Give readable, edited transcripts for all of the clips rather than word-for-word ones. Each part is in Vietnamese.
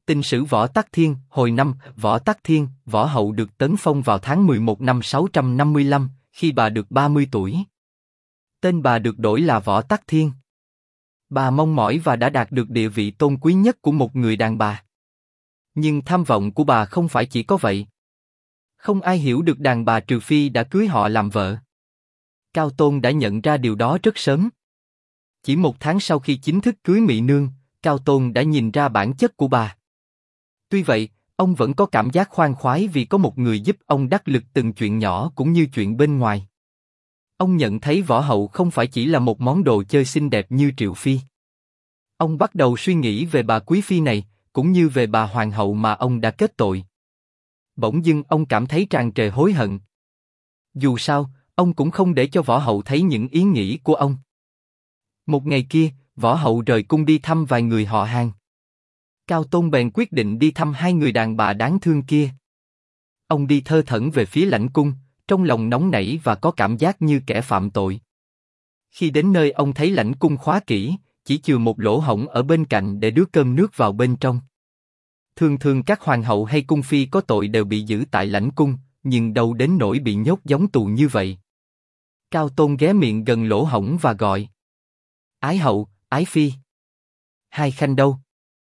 Tình sử Võ Tắc Thiên, hồi năm, Võ Tắc Thiên, Võ Hậu được tấn phong vào tháng 11 năm 655, khi bà được 30 tuổi. Tên bà được đổi là Võ Tắc Thiên. Bà mong mỏi và đã đạt được địa vị tôn quý nhất của một người đàn bà. Nhưng tham vọng của bà không phải chỉ có vậy. Không ai hiểu được đàn bà trừ phi đã cưới họ làm vợ. Cao Tôn đã nhận ra điều đó rất sớm. Chỉ 1 tháng sau khi chính thức cưới Mỹ Nương, Cao Tôn đã nhìn ra bản chất của bà. Tuy vậy, ông vẫn có cảm giác khoan khoái vì có một người giúp ông đắc lực từng chuyện nhỏ cũng như chuyện bên ngoài. Ông nhận thấy Võ Hậu không phải chỉ là một món đồ chơi xinh đẹp như Triệu Phi. Ông bắt đầu suy nghĩ về bà Quý Phi này, cũng như về bà Hoàng hậu mà ông đã kết tội. Bỗng dưng ông cảm thấy tràn trề hối hận. Dù sao, ông cũng không để cho Võ Hậu thấy những ý nghĩ của ông. Một ngày kia, Võ Hậu rời cung đi thăm vài người họ hàng. Cao Tôn bèn quyết định đi thăm 2 người đàn bà đáng thương kia. Ông đi thơ thẩn về phía lãnh cung, trong lòng nóng nảy và có cảm giác như kẻ phạm tội. Khi đến nơi ông thấy lãnh cung khóa kỹ, chỉ chừa một lỗ hổng ở bên cạnh để đưa cơm nước vào bên trong. Thường thường các hoàng hậu hay cung phi có tội đều bị giữ tại lãnh cung, nhưng đâu đến nỗi bị nhốt giống tù như vậy. Cao Tôn ghé miệng gần lỗ hổng và gọi: Ái hậu, ái phi. Hai khanh đâu?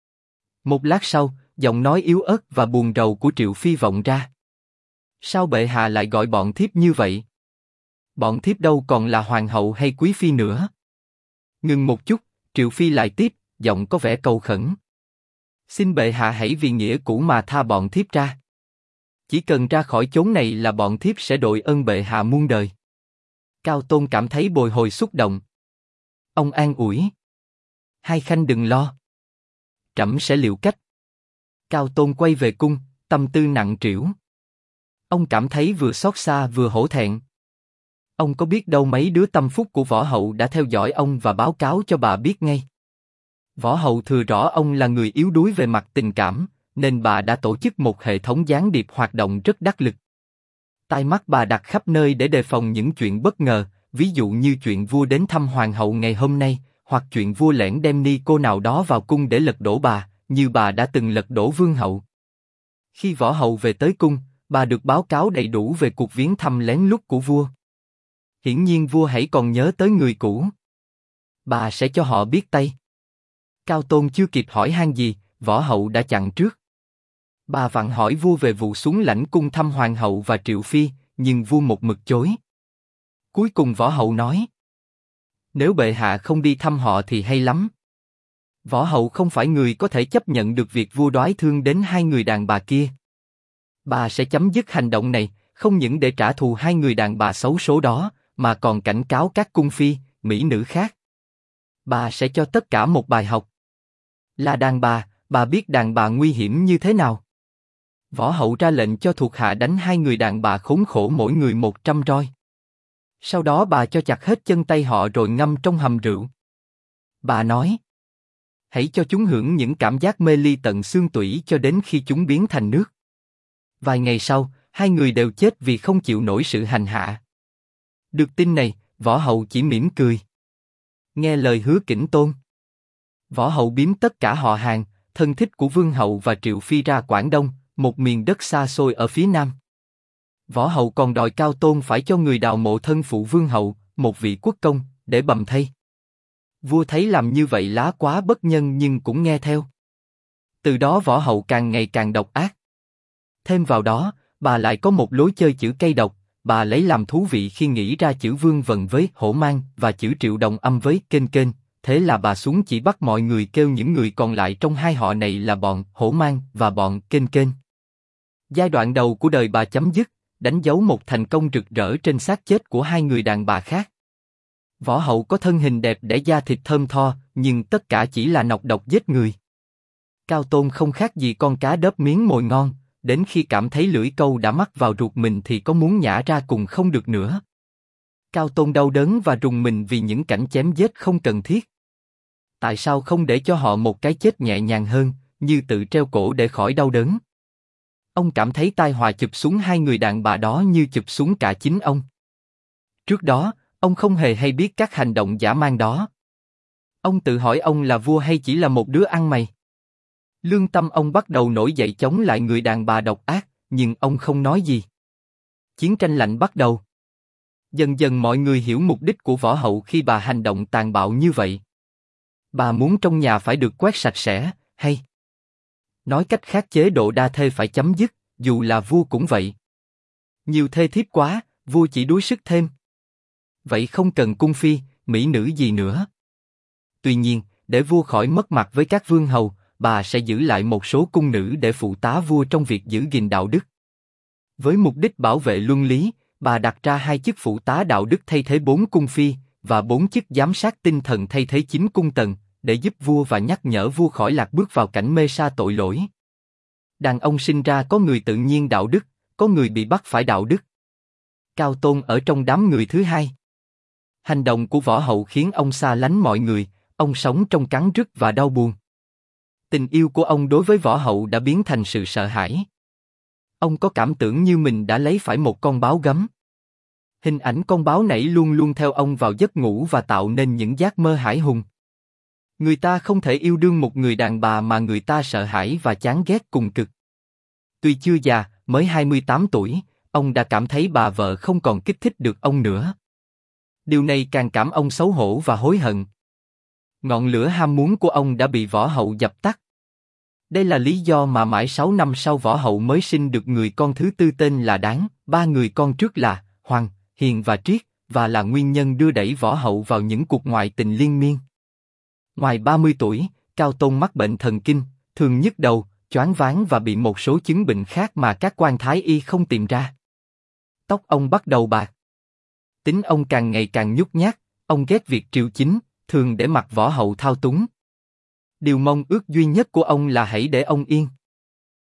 Một lát sau, giọng nói yếu ớt và buồn rầu của Triệu Phi vọng ra. Sao bệ hạ lại gọi bọn thiếp như vậy? Bọn thiếp đâu còn là hoàng hậu hay quý phi nữa. Ngừng một chút, Triệu Phi lại tiếp, giọng có vẻ cầu khẩn. Xin bệ hạ hãy vì nghĩa cũ mà tha bọn thiếp ra. Chỉ cần ra khỏi chốn này là bọn thiếp sẽ đội ơn bệ hạ muôn đời. Cao Tôn cảm thấy bồi hồi xúc động. Ông an ủi: Hai khanh đừng lo. Trẫm sẽ liệu cách. Cao Tôn quay về cung, tâm tư nặng trĩu. Ông cảm thấy vừa xót xa vừa hổ thẹn. Ông có biết đâu mấy đứa tâm phúc của Võ Hậu đã theo dõi ông và báo cáo cho bà biết ngay. Võ Hậu thừa rõ ông là người yếu đuối về mặt tình cảm, nên bà đã tổ chức một hệ thống gián điệp hoạt động rất đắc lực. Tai mắt bà đặt khắp nơi để đề phòng những chuyện bất ngờ, ví dụ như chuyện vua đến thăm hoàng hậu ngày hôm nay, hoặc chuyện vua lẻn đem ni cô nào đó vào cung để lật đổ bà, như bà đã từng lật đổ vương hậu. Khi Võ Hậu về tới cung, bà được báo cáo đầy đủ về cuộc viếng thăm lén lút của vua. Hiển nhiên vua hãy còn nhớ tới người cũ. Bà sẽ cho họ biết tay. Cao Tôn chưa kịp hỏi han gì, Võ Hậu đã chặn trước. Bà vặn hỏi vua về vụ xuống lãnh cung thăm hoàng hậu và Triệu Phi, nhưng vua một mực chối. Cuối cùng Võ Hậu nói: Nếu bệ hạ không đi thăm họ thì hay lắm. Võ Hậu không phải người có thể chấp nhận được việc vua đoái thương đến 2 người đàn bà kia. Bà sẽ chấm dứt hành động này, không những để trả thù 2 người đàn bà xấu số đó, mà còn cảnh cáo các cung phi, mỹ nữ khác. Bà sẽ cho tất cả một bài học. Là đàn bà biết đàn bà nguy hiểm như thế nào. Võ Hậu ra lệnh cho thuộc hạ đánh 2 người đàn bà khốn khổ mỗi người 100 roi. Sau đó bà cho chặt hết chân tay họ rồi ngâm trong hầm rượu. Bà nói: Hãy cho chúng hưởng những cảm giác mê ly tận xương tủy cho đến khi chúng biến thành nước. Vài ngày sau, 2 người đều chết vì không chịu nổi sự hành hạ. Được tin này, Võ Hậu chỉ mỉm cười. Nghe lời hứa Kỉnh Tôn, Võ Hậu biếm tất cả họ hàng, thân thích của Vương Hậu và Triệu Phi ra Quảng Đông, một miền đất xa xôi ở phía Nam. Võ Hậu còn đòi Cao Tôn phải cho người đào mộ thân phụ Vương Hậu, một vị quốc công, để bầm thây. Vua thấy làm như vậy lá quá bất nhân nhưng cũng nghe theo. Từ đó Võ Hậu càng ngày càng độc ác. Thêm vào đó, bà lại có một lối chơi chữ cây độc. Bà lấy làm thú vị khi nghĩ ra chữ Vương Vần với hổ mang và chữ Triệu Đồng Âm với kênh kênh. Thế là bà xuống chỉ bắt mọi người kêu những người còn lại trong 2 họ này là bọn hổ mang và bọn kênh kênh. Giai đoạn đầu của đời bà chấm dứt, đánh dấu một thành công rực rỡ trên xác chết của 2 người đàn bà khác. Võ Hậu có thân hình đẹp đẽ, da thịt thơm tho, nhưng tất cả chỉ là nọc độc giết người. Cao Tôn không khác gì con cá đớp miếng mồi ngon, đến khi cảm thấy lưỡi câu đã mắc vào ruột mình thì có muốn nhả ra cùng không được nữa. Cao Tôn đau đớn và rùng mình vì những cảnh chém giết không cần thiết. Tại sao không để cho họ một cái chết nhẹ nhàng hơn, như tự treo cổ để khỏi đau đớn? Ông cảm thấy tai họa chụp xuống 2 người đàn bà đó như chụp xuống cả chính ông. Trước đó, ông không hề hay biết các hành động dã man đó. Ông tự hỏi ông là vua hay chỉ là một đứa ăn mày? Lương tâm ông bắt đầu nổi dậy chống lại người đàn bà độc ác, nhưng ông không nói gì. Chiến tranh lạnh bắt đầu. Dần dần mọi người hiểu mục đích của võ hậu khi bà hành động tàn bạo như vậy. Bà muốn trong nhà phải được quét sạch sẽ, hay nói cách khác chế độ đa thê phải chấm dứt, dù là vua cũng vậy. Nhiều thê thiếp quá, vua chỉ đuối sức thêm. Vậy không cần cung phi, mỹ nữ gì nữa. Tuy nhiên, để vua khỏi mất mặt với các vương hầu, bà sẽ giữ lại một số cung nữ để phụ tá vua trong việc giữ gìn đạo đức. Với mục đích bảo vệ luân lý, bà đặt ra 2 chức phụ tá đạo đức thay thế 4 cung phi, và 4 chức giám sát tinh thần thay thế 9 cung tần, để giúp vua và nhắc nhở vua khỏi lạc bước vào cảnh mê sa tội lỗi. Đàn ông sinh ra có người tự nhiên đạo đức, có người bị bắt phải đạo đức. Cao Tôn ở trong đám người thứ hai. Hành động của võ hậu khiến ông xa lánh mọi người, ông sống trong cắn rứt và đau buồn. Tình yêu của ông đối với võ hậu đã biến thành sự sợ hãi. Ông có cảm tưởng như mình đã lấy phải một con báo gấm. Hình ảnh con báo nảy luôn luôn theo ông vào giấc ngủ và tạo nên những giấc mơ hãi hùng. Người ta không thể yêu đương một người đàn bà mà người ta sợ hãi và chán ghét cùng cực. Tuy chưa già, mới 28 tuổi, ông đã cảm thấy bà vợ không còn kích thích được ông nữa. Điều này càng cảm ông xấu hổ và hối hận. Ngọn lửa ham muốn của ông đã bị võ hậu dập tắt. Đây là lý do mà mãi 6 năm sau võ hậu mới sinh được người con thứ tư tên là Đáng, 3 người con trước là Hoàng, Hiền và Triết, và là nguyên nhân đưa đẩy võ hậu vào những cuộc ngoại tình liên miên. Ngoài 30 tuổi, Cao Tôn mắc bệnh thần kinh, thường nhức đầu, choáng váng và bị một số chứng bệnh khác mà các quan thái y không tìm ra. Tóc ông bắt đầu bạc. Tính ông càng ngày càng nhút nhát, ông ghét việc triều chính, thường để mặc võ hậu thao túng. Điều mong ước duy nhất của ông là hãy để ông yên.